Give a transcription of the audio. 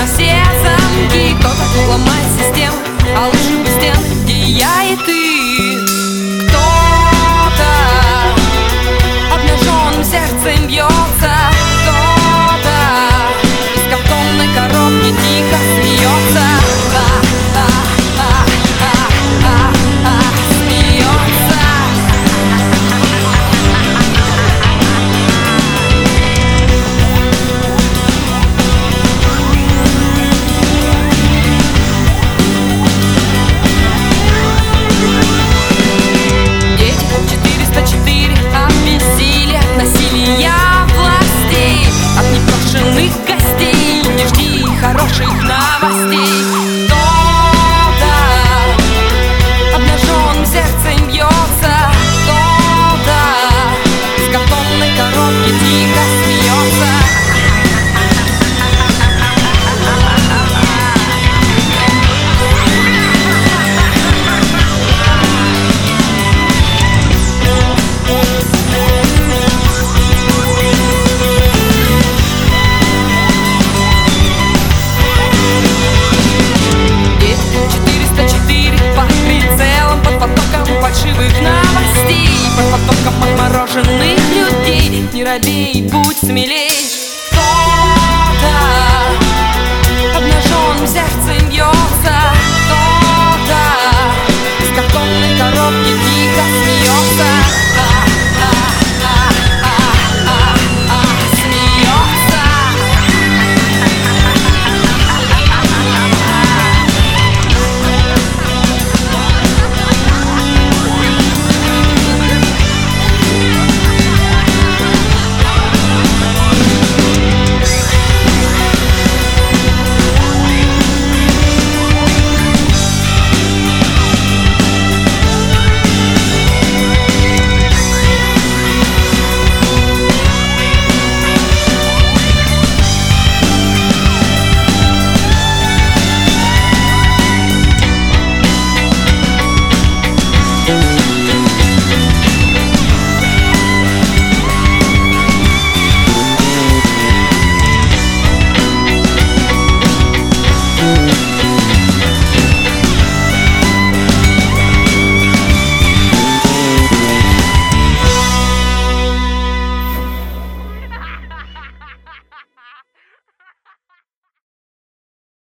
на все замки. Кто-то ломает систему, а лучше бы стены, где я и ты. Кто-то обнаженным сердцем бьется, кто-то из картонной коробки тихо смеется. Гостей, не жди хороших новостей. Кто-то обнаженным сердцем бьется, кто-то из картонной коробки тихо смеется. Фальшивых новостей, под потоком отмороженных людей. Не робей, будь смелей.